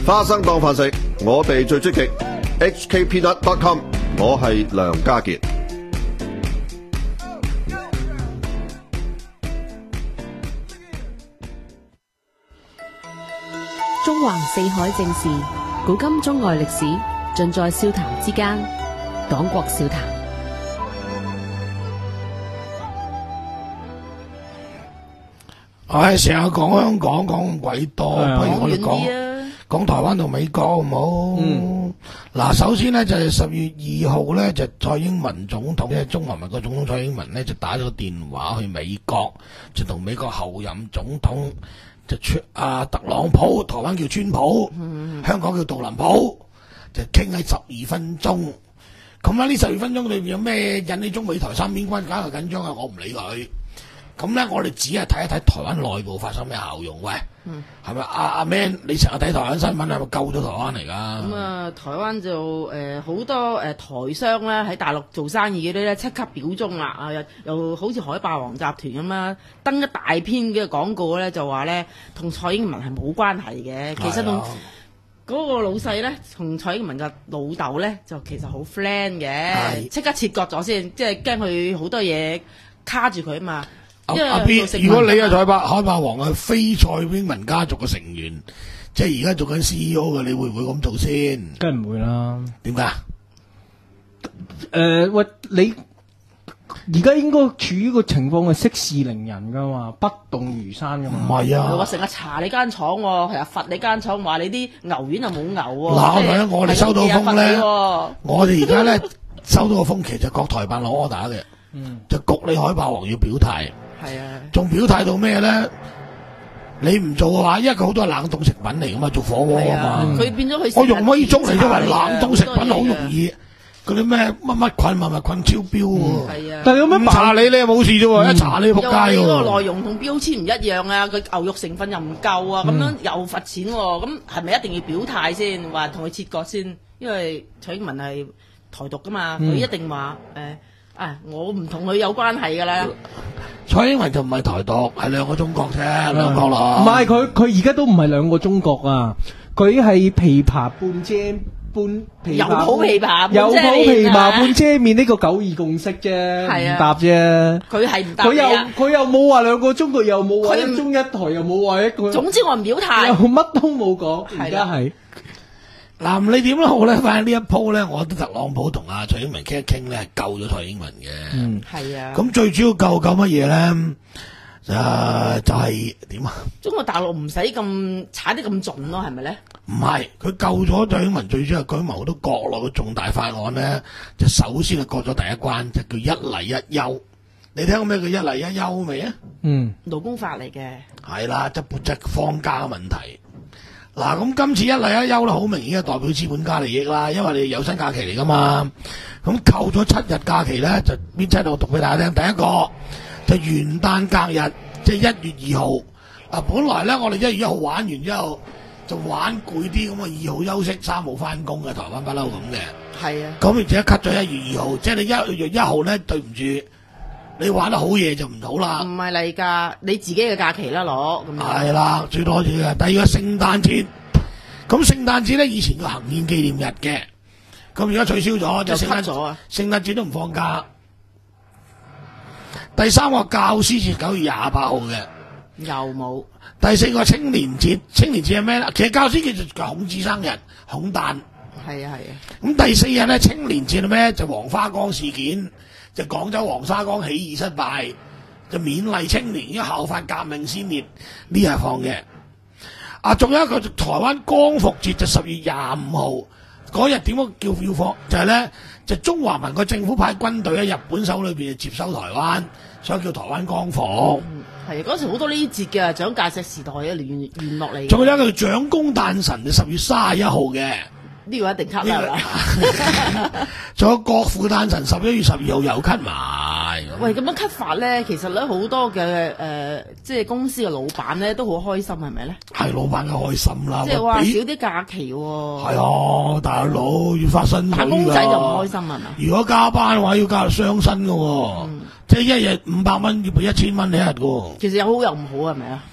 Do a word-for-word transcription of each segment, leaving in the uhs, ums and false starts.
花生當飯食，我哋最積極。H K Peanut dot com， 我係梁家傑。 中橫四海正事，古今中外歷史，盡在笑談之間。黨國笑談。 唉，成日講香港講咁鬼多， 嗯、 不如我哋講講台灣同美國好唔好？嗱、嗯，首先呢，就係、是、十月二號咧，就蔡英文總統即係中華民國總統蔡英文咧，就打咗個電話去美國，就同美國後任總統就出啊特朗普，台灣叫川普，嗯、香港叫杜林普，就傾喺十二分鐘。咁喺呢十二分鐘裏邊有咩引起中美台三邊關係搞到緊張啊？我唔理佢。咁咧，我哋只係睇一睇台灣內部發生咩效用。喂，係咪阿阿 Man？你成日睇台灣新聞係咪救咗台灣嚟㗎？ 咁啊，台灣就誒好、呃、多誒、呃、台商咧喺大陸做生意嗰啲咧，即刻表忠啦！啊，又又好似海霸王集團咁啦，登一大篇嘅廣告咧，就話咧同蔡英文係冇關係嘅。其實同嗰個老細咧，同蔡英文嘅老豆咧，就其實好 friend 嘅，即刻切割咗先，即係驚佢好多嘢卡住佢啊嘛。 阿阿 B， 如果你係海霸海霸王係非蔡英文家族嘅成員，即係而家做緊 C E O 嘅，你會唔會咁做先？ 梗係唔會啦。點解？誒、呃，喂，你而家應該處於個情況係息事寧人噶嘛，不動如山噶嘛。唔係啊， 我成日查你間廠，係啊，罰你間廠，話你啲牛丸又冇牛喎。 嗱，係啊，我哋收到風咧，我哋而家咧收到個風，其實國台辦攞 order 嘅，嗯，就焗你海霸王要表態。係啊，仲表態到咩咧？你唔做嘅話，因為佢好多係冷凍食品嚟噶嘛，做火鍋啊嘛。佢、嗯、變咗佢，我用威粥嚟都話冷凍食品好容易，嗰啲咩乜乜菌物物菌超標喎。係、嗯、啊，但係有咩查你你又冇事啫喎，嗯、一查你仆街喎。又話你個內容同標籤唔一樣啊，佢牛肉成分又唔夠啊，咁、嗯、樣又罰錢喎、啊。咁係咪一定要表態先？話同佢切割先？因為蔡英文係台獨噶嘛，佢、嗯、一定話誒。呃啊！我唔同佢有關係噶啦。 蔡英文就唔係台獨，係兩個中國啫，兩個咯。 唔係佢佢而家都唔係兩個中國啊！佢係琵琶半遮半琵琶，有抱琵琶，有抱琵琶半遮面呢個九二共識啫，唔答啫。佢係唔答。佢又佢又冇話兩個中國，又冇話一中一台，又冇話一個。總之我唔表態，又乜都冇講。而家係。 嗱，你點都好咧，反正呢一鋪咧，我覺得特朗普同阿蔡英文傾一傾咧，係救咗蔡英文嘅。嗯，係啊。咁最主要救救乜嘢咧？誒、呃，就係點啊？ 中國大陸唔使咁踩得咁盡咯，係咪咧？ 唔係，佢救咗蔡英文，最主要係舉謀好多國內嘅重大法案咧，就首先係過咗第一關，就叫一例一休。你聽過咩叫一例一休未啊？嗯， 勞工法嚟嘅。係啦，即係即係放假嘅問題。嗱，咁今次一例一休咧，好明顯係代表資本家利益啦，因為你有薪假期嚟噶嘛。咁扣咗七日假期咧，就邊七度讀俾大家聽。第一個就元旦隔日，即係一月二號。嗱，本來咧我哋一月一號玩完之後就玩攰啲，咁啊二號休息，三號翻工嘅，台灣不嬲咁嘅。係啊。咁而且 cut 咗一月二號，即係你一月一號咧，對唔住。你玩得好嘢就唔好啦，唔係例假，你自己嘅假期啦攞，咁係啦，最多嘅。第二個聖誕節，咁聖誕節咧以前個行憲紀念日嘅，咁而家取消咗，就聖誕咗啊，聖誕節都唔放假。第三個教師節九月廿八號嘅，又冇。第四個青年節，青年節係咩咧？其實教師節就孔子生日，孔誕。係啊係啊。咁第四日咧青年節係咩？就黃花崗事件。就廣州黃沙崗起義失敗，就勉勵青年，因為效法革命先烈呢日放嘅。啊，仲有一個台灣光復節就十月廿五號嗰日，點解叫要放？就係、是、咧，就中華民國政府派軍隊喺日本手裏邊接收台灣，所以叫台灣光復。係嗰時好多呢節嘅蔣介石時代嘅沿沿落嚟。仲有一個蔣公誕辰就十月卅一號嘅。呢個一定 cut 啦，仲有國父誕辰十一月十二號又 cut 埋。喂，咁樣 cut 法咧，其實咧好多嘅誒、呃，即係公司嘅老闆咧都好開心，係咪咧？係老闆嘅開心啦，即係話少啲假期喎。係啊，大佬要發薪水㗎。打工仔就唔開心係嘛？如果加班嘅話，要加雙薪㗎喎，嗯、即係一日五百蚊要俾一千蚊一日㗎喎。其實有好有唔好係咪啊？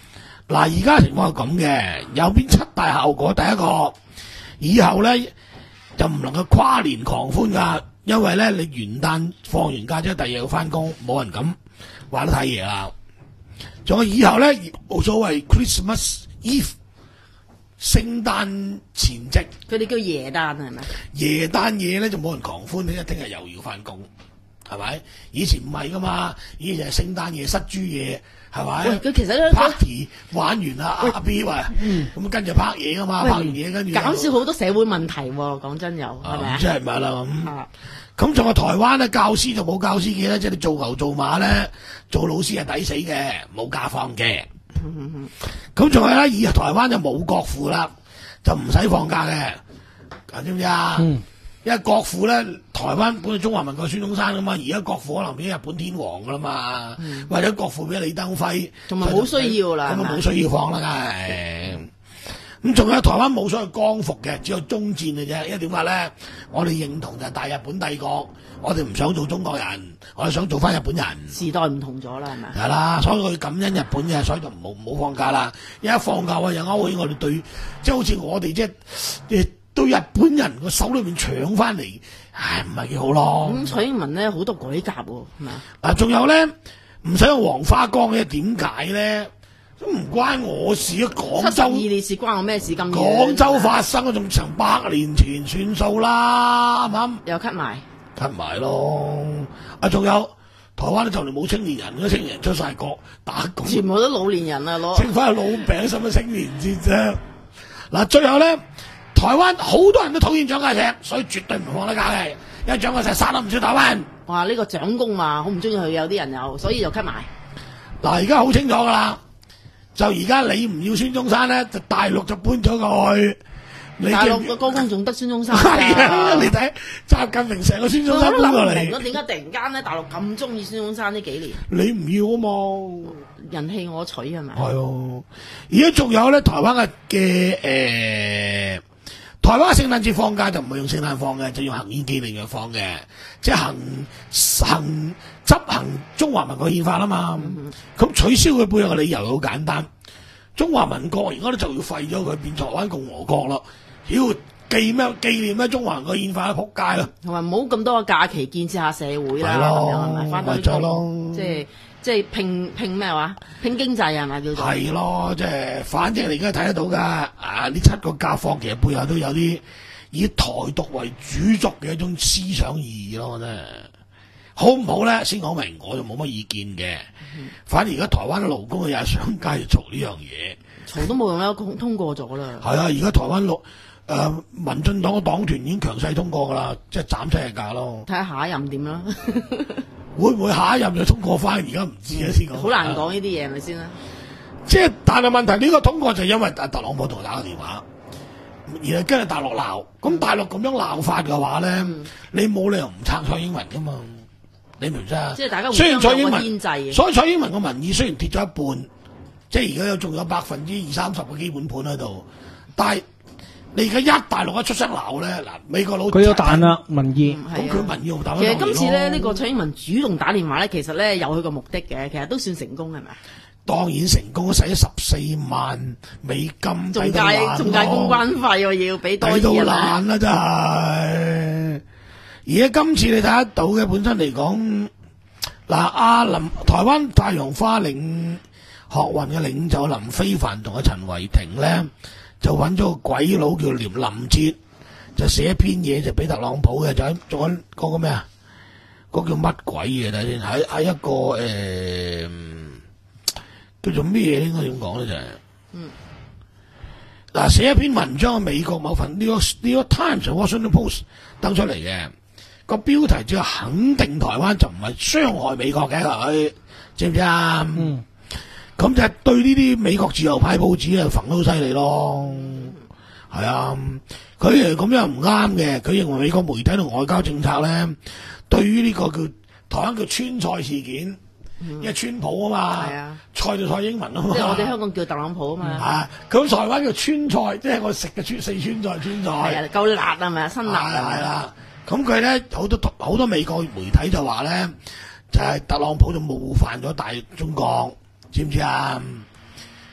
嗱，而家情況係咁嘅，有邊七大效果？第一個，以後咧就唔能夠跨年狂歡噶，因為咧你元旦放完假之後，第二日要翻工，冇人敢玩得太夜啦。仲有以後咧冇所謂 Christmas Eve 聖誕前夕， 佢哋叫耶誕係咪？ 耶誕夜咧就冇人狂歡，你一聽日又要翻工，係咪？以前唔係噶嘛，以前係聖誕夜、失豬夜。係咪？ 喂，佢其實咧 party 玩完啦，阿 B 話，咁跟住拍嘢噶嘛，拍完嘢跟住減少好多社會問題喎。講真又係咪啊？ 真係唔係啦咁。咁仲有台灣咧，教師就冇教師嘅咧，即係你做牛做馬咧，做老師係抵死嘅，冇假放嘅。咁仲有咧，以後台灣就冇國父啦，就唔使放假嘅，知唔知啊？嗯因為國父咧，台灣本來中華民國孫中山噶嘛，而家國父可能變日本天皇噶啦嘛，嗯、或者國父變李登輝， 同埋冇需要啦， 咁啊冇需要放啦，梗係。咁仲有台灣冇所謂光復嘅，只有終戰嘅啫。因為點解咧？我哋認同就係大日本帝國，我哋唔想做中國人，我哋想做翻日本人。時代唔同咗啦，係咪？係啦，所以佢感恩日本嘅，所以就唔好唔好放假啦。一放假啊，又勾起我哋對，即係好似我哋即係。到日本人個手裏面搶翻嚟，唉，唔係幾好咯。咁蔡英文咧好多改革喎，係咪啊？嗱，仲有咧唔使用黃花崗嘅，點解咧？都唔關我事啊！廣州七十二烈士關我咩事咁？廣州發生啊，仲成百年前算數啦，啱唔啱？又 cut 埋 cut 埋咯。啊，仲有台灣咧就嚟冇青年人，嗰啲青年人出晒國打工，全部都老年人啊，攞剩翻係老餅，使乜青年節啫？嗱，最後咧。台灣好多人都討厭蔣介石，所以絕對唔放得假嘅。因為蔣介石殺得唔少台灣。哇！呢、這個蔣公嘛，好唔中意佢，有啲人有，所以就 cut 埋。嗱，而家好清楚噶啦，就而家你唔要孫中山咧，就大陸就搬咗過去。大陸個高峰仲得孫中山。係啊，你睇習近平成個孫中山搬過嚟。我點解突然間咧大陸咁中意孫中山呢幾年？你唔要啊嘛，人棄我取係咪？係哦，而家仲有咧，台灣嘅嘅誒。台灣聖誕節放假就唔係用聖誕放嘅，就用行憲紀念日放嘅，即係行行執行中華民國憲法啦嘛。咁、嗯、取消佢背後嘅理由好簡單，中華民國而家咧就要廢咗佢，變台灣共和國咯。妖紀咩紀念咩中華民國憲法，撲街啦！同埋唔好咁多嘅假期建設下社會啦，係咪？翻到呢個即係。即係拼拼咩話？拼經濟係咪叫做？係咯，即係反正你而家睇得到㗎。啊，呢七個假放其實背後都有啲以台獨為主軸嘅一種思想意義咯，真係好唔好咧？先講明，我就冇乜意見嘅。嗯、反而而家台灣嘅勞工又係上街嘈呢樣嘢，嘈都冇用啦，通過咗啦。係啊，而家台灣勞誒民進黨嘅黨團已經強勢通過㗎啦，即係斬七日假咯。睇下下一任點啦。會唔會下一任就通過翻？而家唔知啊，先講。好難講呢啲嘢，係咪先啦？即係，但係問題呢、呢個通過就因為特朗普同我打個電話，而係跟住大陸鬧。咁、嗯、大陸咁樣鬧法嘅話咧，嗯、你冇理由唔撐蔡英文噶嘛？你明唔明啊？即係大家雖然蔡英文，所以蔡英文個民意雖然跌咗一半，即係而家有仲有百分之二三十嘅基本盤喺度，但係。你而家一大陸一出聲鬧咧，嗱美國佬佢有彈啦民意，咁佢、嗯、民意好大。其實今次咧呢、呢個蔡英文主動打電話咧，其實咧有佢個目的嘅，其實都算成功係咪啊？當然成功，使咗十四萬美金，仲介仲介公關費喎，要俾多啲啊！抵到爛啦真係。而家今次你睇得到嘅本身嚟講，嗱阿林台灣太陽花領學運嘅領袖林飛帆同阿陳為廷咧。就揾咗個鬼佬叫連林哲，就寫一篇嘢就俾特朗普嘅，就喺做緊嗰個咩啊？嗰、嗰個叫乜鬼嘢睇先？喺喺一個誒、呃、叫做咩嘢應該點講咧？就係嗯嗱寫一篇文章喺美國某份呢個呢個 Times Washington Post 登出嚟嘅，個標題就肯定台灣就唔係傷害美國嘅佢，知唔知啊？嗯。咁就係對呢啲美國自由派報紙啊，焚得好犀利咯，係啊，佢誒咁樣唔啱嘅，佢認為美國媒體同外交政策咧，對於呢個叫台灣叫川菜事件，嗯、因為川普啊嘛，係啊，菜就蔡英文啊嘛，即係我哋香港叫特朗普啊嘛，啊，佢台灣叫川菜，即係我食嘅川四川菜川菜，係啊，夠辣係咪啊？辛辣係啦，咁佢咧好多好多美國媒體就話咧，就係、是、特朗普就冒犯咗大中國。知唔知啊？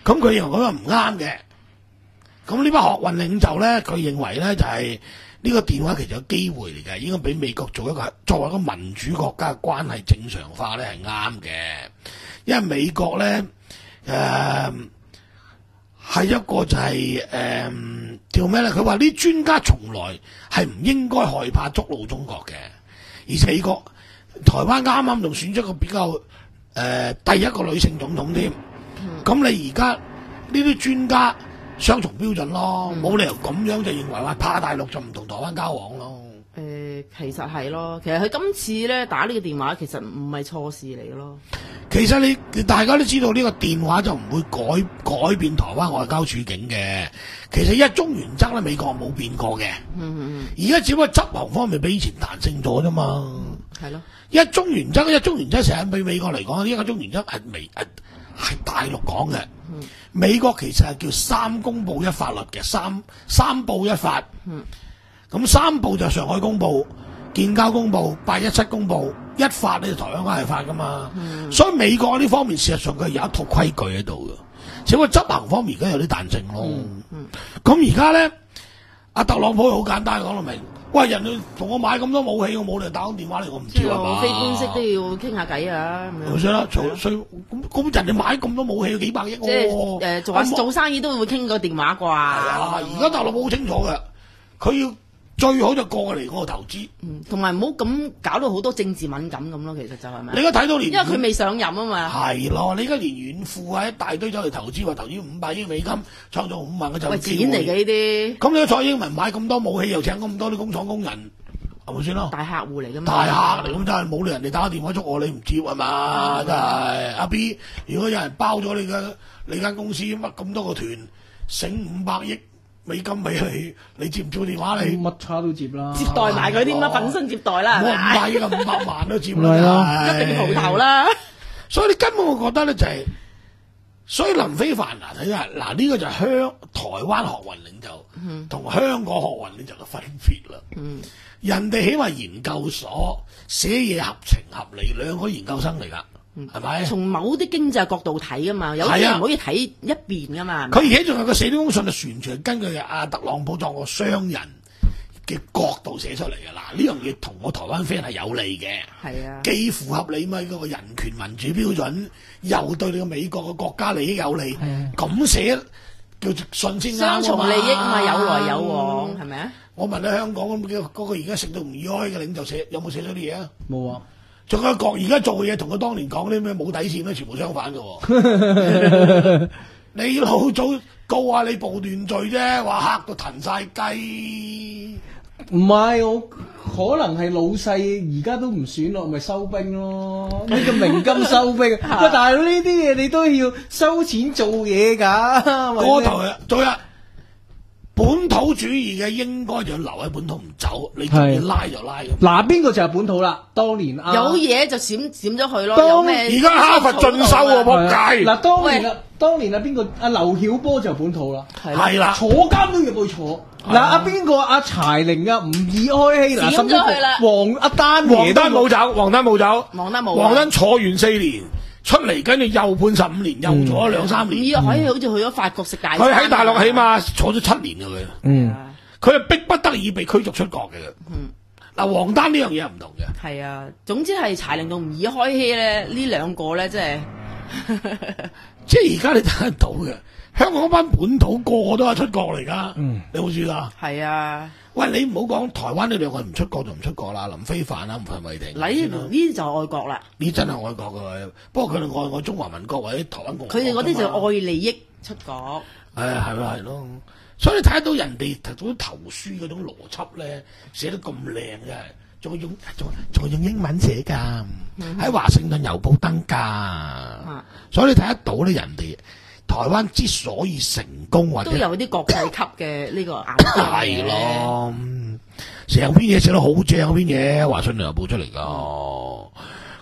咁佢認為咁樣唔啱嘅。咁呢班學運領袖咧，佢認為咧就係、是、呢個電話其實有機會嚟嘅，應該俾美國做一個作為一個民主國家嘅關係正常化咧係啱嘅，因為美國咧誒係一個就係誒叫咩咧？佢話啲專家從來係唔應該害怕觸怒中國嘅，而且美國台灣啱啱仲選出一個比較誒、呃、第一個女性總統添，咁、嗯、你而家呢啲專家雙重標準咯，冇、嗯、理由咁樣就認為話怕大陸就唔同台灣交往咯。 誒、呃，其實係咯，其實佢今次咧打呢個電話其實唔係錯事嚟嘅咯。其實你大家都知道呢個電話就唔會改改變台灣外交處境嘅。其實一中原則咧，美國冇變過嘅。嗯嗯而家只不過執行方面比以前彈性咗啫嘛。係、嗯、咯。一中原則，一中原則成日對美國嚟講，呢個中原則係美係係大陸講嘅。嗯。美國其實係叫三公佈一法律嘅，三三報一法。嗯。咁三報就上海公報、建交公報、八一七公報，一法呢就台灣關係法噶嘛、嗯。所以美國呢方面事實上佢有一套規矩喺度嘅，只不過執行方面而家有啲彈性咯。咁而家咧，阿特朗普好簡單講到明，喂，人哋同我買咁多武器，我冇理由打個電話嚟，我唔知係嘛？ 非官式都要傾下偈啊！ 冇錯啦，所所以咁咁人哋買咁多武器幾百億喎、哦， 即係、呃、做做生意都會傾個電話啩？係啊，而家特朗普好清楚嘅，佢要。最好就過嚟嗰個投資， 嗯，同埋唔好咁搞到好多政治敏感咁咯。其實就係咪？ 你而家睇到連， 因為佢未上任啊嘛。 係咯，你而家連遠富啊一大堆走嚟投資，話投資五百億美金，創造五萬個就業機會。喂，錢嚟嘅呢啲。咁你蔡英文買咁多武器，又請咁多啲工廠工人，係咪先咯？大客戶嚟㗎嘛。大客嚟咁真係冇理人哋打電話捉我，你唔接係嘛？真係阿 B，如果有人包咗你嘅你間公司乜咁多個團，醒五百億。美金俾你，你接唔接電話你？乜叉都接啦，接待埋佢添啦，粉身接待啦，冇五百億啊，五百萬都接啦，一定蒲頭啦。所以你根本我覺得咧就係、是，所以林飛帆嗱睇下嗱呢個就係香台灣學運領袖同、嗯、香港學運領袖嘅分別啦。嗯，人哋起碼研究所寫嘢合情合理，兩個研究生嚟㗎。係咪？從某啲經濟角度睇噶嘛，有啲唔可以睇一邊噶嘛。佢而且仲有個寫呢封信，就完全根據阿特朗普作個商人嘅角度寫出嚟嘅。嗱，呢樣嘢同我台灣 friend 係有利嘅。係啊，既符合你咪嗰個人權民主標準，又對你個美國嘅國家利益有利。咁寫叫做信先啱啊嘛。雙重利益嘛，有來有往，係咪啊？我問下香港咁嘅嗰個而家食到唔易開嘅領袖寫有冇寫咗啲嘢啊？冇啊。仲有國而家做嘅嘢同佢當年講啲咩冇底線咧，全部相反嘅、哦。你老早告下你暴亂罪啫，話嚇到騰晒雞。唔係，我可能係老細而家都唔選咯，咪收兵咯。呢個鳴金收兵。喂，大佬呢啲嘢你都要收錢做嘢㗎。嗰頭啊，做啊！本土主義嘅應該就留喺本土唔走，你中意拉就拉。嗱，邊個就係本土啦？當年啊，有嘢就閃閃咗佢咯。當而家哈佛進修喎，仆街！嗱，當年啊，當年啊，邊個阿劉曉波就本土啦，係啦，坐監都要去坐。嗱，阿邊個阿柴玲啊，唔易開氣嗱，閃咗佢啦。黃阿丹，黃丹冇走，黃丹冇走，黃丹冇，黃丹坐完四年。出嚟跟住又判十五年，又坐咗兩三年。咦、嗯？可以好似去咗法國食大餐。佢喺大陸起碼坐咗七年嘅佢。嗯。佢係逼不得已被驅逐出國嘅。嗯。嗱，黃丹呢樣嘢係唔同嘅。係啊，總之係柴玲同唔易開希咧，呢兩個咧，即係，即係而家你睇得到嘅。香港嗰班本土個個都係出國嚟㗎。嗯。你好知啦。係啊。喂，你唔好講台灣呢兩個唔出國就唔出國啦，林飛帆啦，吳費偉霆。嗱，呢啲就愛國啦。呢真係愛國嘅，不過佢哋愛愛中華民國或者台灣共和國。佢哋嗰啲就愛利益出國。誒係咯係咯，所以你睇得到人哋嗰啲投書嗰種邏輯咧，寫得咁靚嘅，仲用仲仲用英文寫㗎，喺、嗯、華盛頓郵報登㗎、啊。所以你睇得到咧，人哋。台灣之所以成功，或者都有啲國際級嘅呢個眼光係咯，成篇嘢寫得好正，篇嘢華盛頓郵報出嚟噶。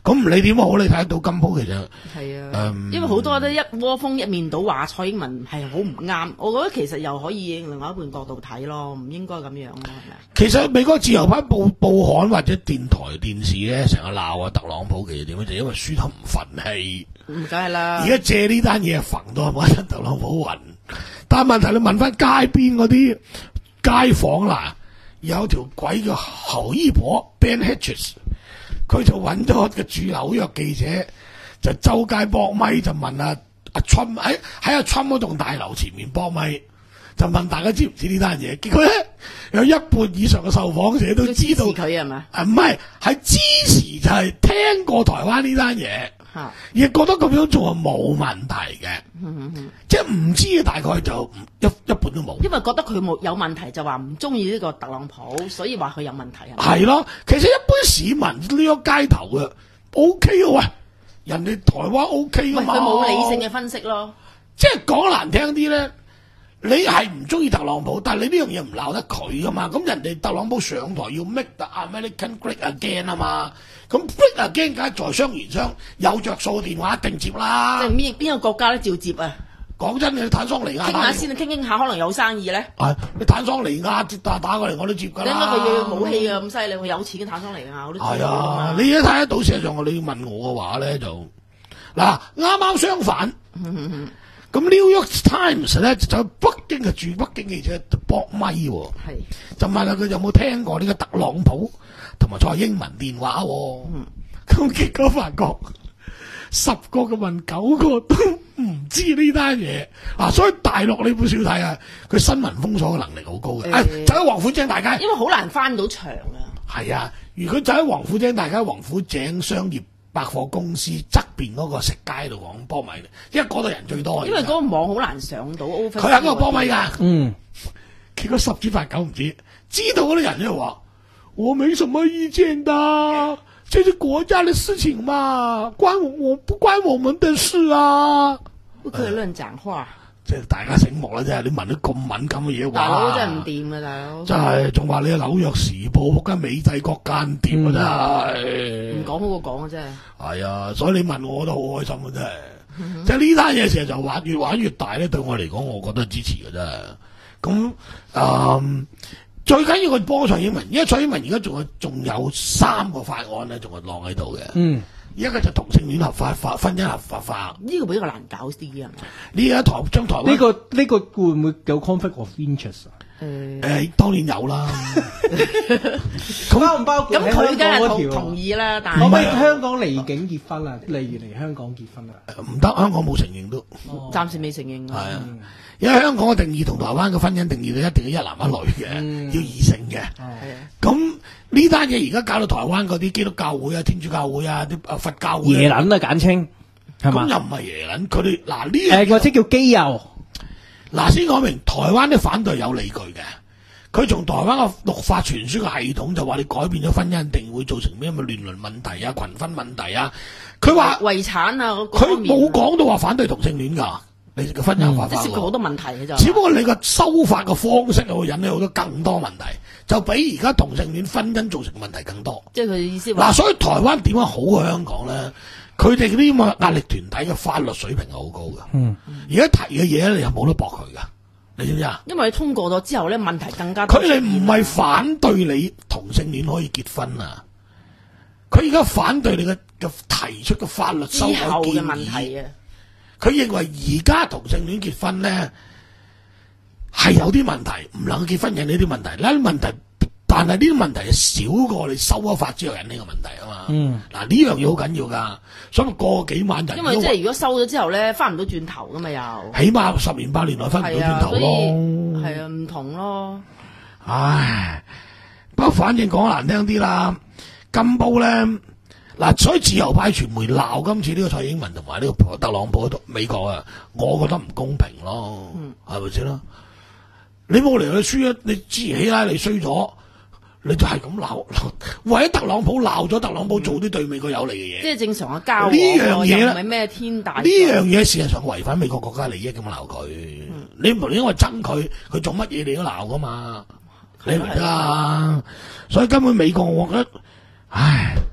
咁唔理點好，你睇得到今鋪其實係啊， 嗯、 因為好多都一窩蜂一面倒話蔡英文係好唔啱，我覺得其實又可以另外一半角度睇咯，唔應該咁樣咯，係咪？ 其實美國自由派報報刊或者電台電視咧，成日鬧啊特朗普，其實點樣就因為輸得唔憤氣， 唔梗係啦。 而家借呢單嘢揈到係咪特朗普暈？但係問題你問翻街邊嗰啲街坊啦，有條鬼叫侯伊婆 Ben Hedges。佢就揾咗個駐紐約記者，就周街搏咪，就問阿阿 Trump 喺喺阿 Trump 嗰棟大樓前面搏咪，就問大家知唔知呢單嘢？結果咧有一半以上嘅受訪者都知道佢係咪？ 啊，唔係，係支持就係聽過台灣呢單嘢， 嚇， 亦覺得咁樣做係冇問題嘅， 嗯嗯、 即係唔知嘅大概就一一半都冇。 因為覺得佢冇有問題，就話唔中意呢個特朗普，所以話佢有問題係咪？ 係咯，其實一般市民呢個街頭嘅 O K 嘅，喂，人哋台灣 O K 噶嘛， 佢冇理性嘅分析咯。 即係講難聽啲咧，你係唔中意特朗普，但係你呢樣嘢唔鬧得佢噶嘛？咁人哋特朗普上台要 make the American great again 啊嘛，咁 great again 梗係在商言商，有着數電話一定接啦。 即係邊邊個國家都照接啊！ 講真，你坦桑尼亞傾下先，傾傾下可能有生意咧。 係你坦桑尼亞接打打過嚟我都接㗎啦。 點解佢要武器啊咁犀利？佢有錢嘅坦桑尼亞我都知。係啊，你而家睇得到，事實上你要問我嘅話咧，就嗱啱啱相反。咁 New York Times 咧就北京嘅駐北京記者搏咪喎，就問下佢有冇聽過呢個特朗普同埋蔡英文電話喎。咁、嗯、結果發覺十個嘅問九個都唔知呢單嘢啊！所以大陸你本少睇啊，佢新聞封鎖嘅能力好高嘅。誒、欸啊，就喺王府井大街， 因為好難翻到場啊。 係啊，如果就喺王府井大街、王府井商業百貨公司側邊嗰個食街度講波米，因為嗰度人最多。因為嗰個網好難上到。佢喺嗰個波米㗎。嗯。結果十之八九唔知，知道嗰啲人就話：我沒什麼意見的，這是國家的事情嘛，關我我不關我們的事啊。 不可以亂講話。 即係大家醒目啦，真係你問啲咁敏感嘅嘢， 大佬真係唔掂啊！大佬真係仲話你係紐約時報嗰間美帝國間諜啊！真係唔講好過講啊！真係係啊，所以你問我，我都好開心啊！真係，即係呢單嘢成日就玩越玩越大咧。對我嚟講，我覺得係支持嘅真係。咁啊、嗯，最緊要佢幫蔡英文，因為蔡英文而家仲有仲有三個法案咧，仲係晾喺度嘅。嗯。一個就同性戀合法化，婚姻合法化，呢個比較難搞啲啊！呢個台將台灣呢個呢、這個會唔會有 conflict of interest 啊？ 誒、呃，當然有啦。 咁包唔包括？ 咁佢梗係同同意啦，但係可唔可以香港離境結婚啊？例如嚟香港結婚啊？ 唔得，香港冇承認都， 哦、暫時未承認。係啊，因為香港嘅定義同台灣嘅婚姻定義咧，一定要一男一女嘅，嗯、要異性嘅。係啊，咁。呢單嘢而家搞到台灣嗰啲基督教會啊、天主教會啊、啲啊佛教會耶撚啊簡稱係嘛？ 咁又唔係耶撚，佢哋嗱呢誒或者叫基友。 嗱先講明，台灣啲反對有理據嘅。佢從台灣嘅律法傳輸嘅系統就話你改變咗婚姻，定會造成咩咁嘅亂倫問題啊、群婚問題啊。佢話遺產啊， 佢冇講到話反對同性戀㗎。你嘅婚姻合法化， 即係涉及好多問題嘅就。 只不過你個修法嘅方式會引起好多更多問題，就比而家同性戀婚姻造成問題更多。 即係佢意思話。嗱，所以台灣點解好過香港咧？佢哋嗰啲咁嘅壓力團體嘅法律水平係好高㗎。嗯。而家提嘅嘢咧，你又冇得駁佢㗎。你知唔知啊？ 因為通過咗之後咧，問題更加。 佢哋唔係反對你同性戀可以結婚啊！佢而家反對你嘅嘅提出嘅法律修改建議之後嘅問題啊！ 佢認為而家同性戀結婚咧係有啲問題，唔能夠結婚引起啲問題。呢啲問題，但係呢啲問題係少過你修咗法之後引起嘅問題啊嘛。嗯，嗱呢樣嘢好緊要噶，所以過幾萬人。 因為即係如果收咗之後咧，翻唔到轉頭噶嘛又。 起碼十年八年內翻唔到轉頭咯。 係啊，唔同咯。 唉，不過反正講難聽啲啦，金煲咧。嗱，所以自由派傳媒鬧今次呢個蔡英文同埋呢個特朗普美國啊，我覺得唔公平咯，係咪先啦？你冇嚟去輸啊！你之前希拉里衰咗，你就係咁鬧，為咗特朗普鬧咗特朗普做啲對美國有利嘅嘢， 即係正常嘅交往。 呢樣嘢咧， 唔係咩天大。 呢樣嘢事實上違反美國國家利益咁鬧佢，嗯、你唔係因為憎佢，佢做乜嘢你都鬧噶嘛？你明㗎？所以根本美國我覺得，唉。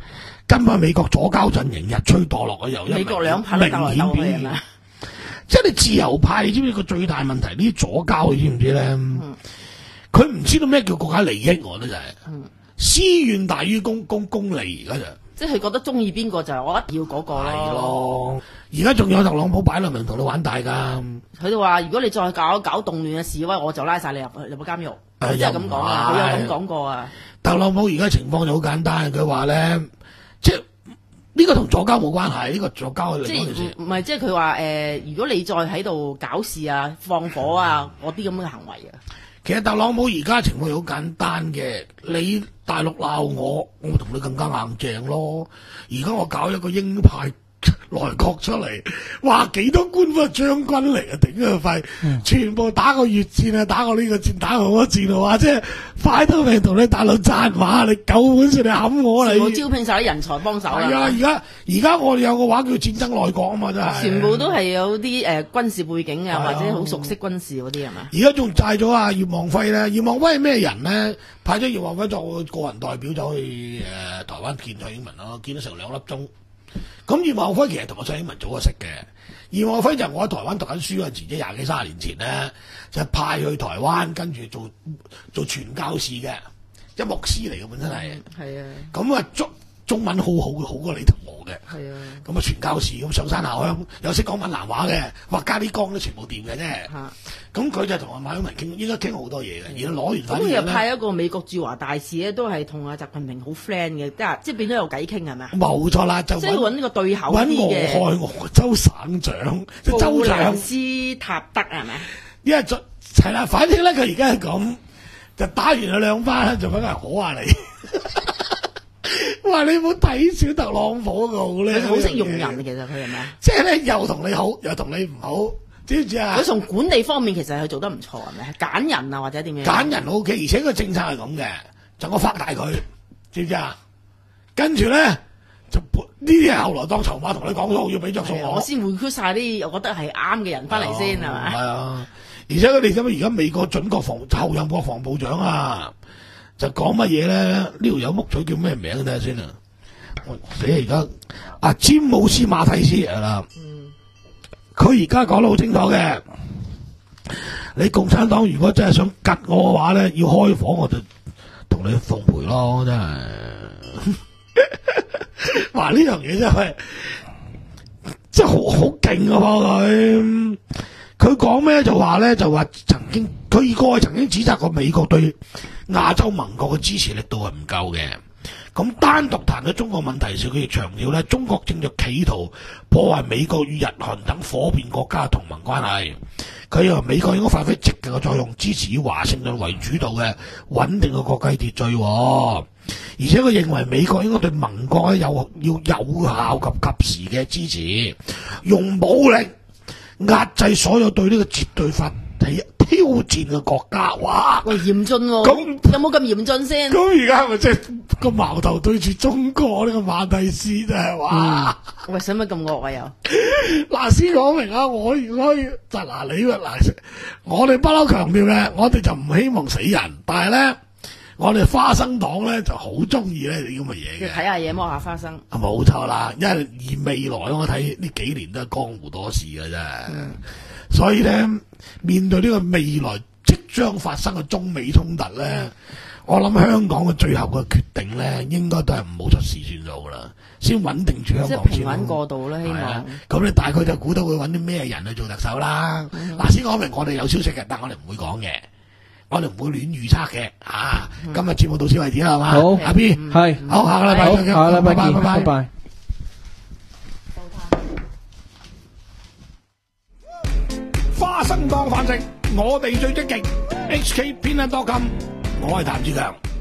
根本美國左膠陣營日趨墮落嘅，又美國兩派都鬥來鬥去係咪？ 即係你自由派，你知唔知個最大問題？呢啲左膠你知唔知咧？佢唔、嗯、知道咩叫國家利益，我覺得就係、是嗯、私怨大於公公公利，而家就即係佢覺得中意邊個就係我一定要嗰個咯。係咯， 而家仲有特朗普擺落明同你玩大㗎。 佢哋話：如果你再搞搞動亂嘅示威，我就拉晒你入入個監獄。 佢真係咁講啊！佢有咁講過啊。 特朗普而家情況就好簡單，佢話咧，即係。呢個同左膠冇關係，呢、這個左膠係另一回事。 唔係，即係佢話誒，如果你再喺度搞事啊、放火啊嗰啲咁嘅行為啊， 其實特朗普而家情況好簡單嘅，你大陸鬧我，我同你更加硬淨咯。而家我搞一個鷹派內閣出嚟，哇幾多官府將軍嚟啊，頂佢肺，嗯、全部打過越戰啊，打過呢個戰，打過嗰個戰啊，哇！即係快到命同你大佬賺話，你夠本事你冚我嚟。 全部招聘晒啲人才幫手啦。 係啊，而家而家我哋有個話叫戰爭內閣啊嘛，真係。 全部都係有啲誒、呃、軍事背景啊，或者好熟悉軍事嗰啲係嘛？ 而家仲債咗啊葉望輝咧，葉望輝係咩人咧？派咗葉望輝作個人代表走去誒、呃、台灣見蔡英文咯，見咗成兩粒鐘。咁葉望輝其實同我蔡英文早就識嘅，葉望輝就我喺台灣讀緊書嗰陣時，即係廿幾三十年前咧，就派去台灣跟住做做傳教士嘅，即係牧師嚟嘅本身係。係啊。咁啊中中文好好好過你同我嘅。係啊。咁啊傳教士咁上山下鄉，又識講閩南話嘅，哇加啲光都全部掂嘅啫。嚇。咁佢就同阿馬英文傾，應該傾好多嘢嘅。而家攞完翻嚟咧，咁佢又派一個美國駐華大使咧，都係同阿習近平好 friend 嘅，即係即係變咗有偈傾係咪啊？ 冇錯啦，就即係揾呢個對口啲嘅。揾俄亥俄州省長，即係州長斯塔德係咪？ 因為係啦，反正咧佢而家係咁，就打完咗兩番，就揾人好下你。哇！你冇睇小特朗普個好咧， 佢好識用人，其實佢係咪啊？ 即係咧，又同你好，又同你唔好。知唔知啊？ 佢從管理方面其實佢做得唔錯，係咪？揀人啊或者點樣？ 揀人 O K， 而且個政策係咁嘅，就我發大佢，知唔知啊？跟住咧就呢啲係後來當籌碼同你講咗，要俾着數我， 我先 recruit 晒啲我覺得係啱嘅人翻嚟先係咪？ 係啊，而且佢哋咁而家美國準國防後任國防部長啊，就講乜嘢咧？呢條有木嘴叫咩名睇下先啊！我死而家阿詹姆斯馬蒂斯係啦。佢而家講得好清楚嘅，你共產黨如果真係想吉我嘅話咧，要開火我就同你奉陪咯，真係。話呢樣嘢真係真係好好勁啊！佢佢講咩就話咧，就話曾經佢過去曾經指責過美國對亞洲盟國嘅支持力度係唔夠嘅。咁單獨談到中國問題時，佢亦強調咧，中國正在企圖破壞美國與日韓等火遍國家嘅同盟關係。佢認為美國應該發揮積極嘅作用，支持以華盛頓為主導嘅穩定嘅國際秩序。而且佢認為美國應該對盟國咧有要有效及及時嘅支持，用武力壓制所有對呢個絕對法體挑戰嘅國家。哇！ 喂，嚴峻喎！咁有冇咁嚴峻先？ 咁而家係咪即係個矛頭對住中國呢個馬蒂斯真係哇！ 喂，使乜咁惡啊又？ 嗱，先講明啊，我如果就嗱你嗱，我哋不嬲強調嘅，我哋就唔希望死人，但係咧，我哋花生黨咧就好中意咧啲咁嘅嘢嘅。 睇下嘢，摸下花生。 冇錯啦，因為而未來我睇呢幾年都係江湖多事嘅啫。嗯、所以咧，面對呢個未來即將發生嘅中美衝突咧，嗯、我諗香港嘅最後嘅決定咧，應該都係唔好出事算數啦，先穩定住香港先。 即係平穩過渡啦，希望。咁你大概就估到會揾啲咩人去做特首啦。嗱、嗯，先講明我哋有消息嘅，但我哋唔會講嘅，我哋唔會亂預測嘅。啊，嗯、今日節目到此為止啦，係嘛？ 好， 阿 B， 係， 好，下個禮拜再見， 下個禮拜見， 拜拜， 拜拜。 花生當飯食，我哋最積極。H K Peanut dot com， 我係譚志強。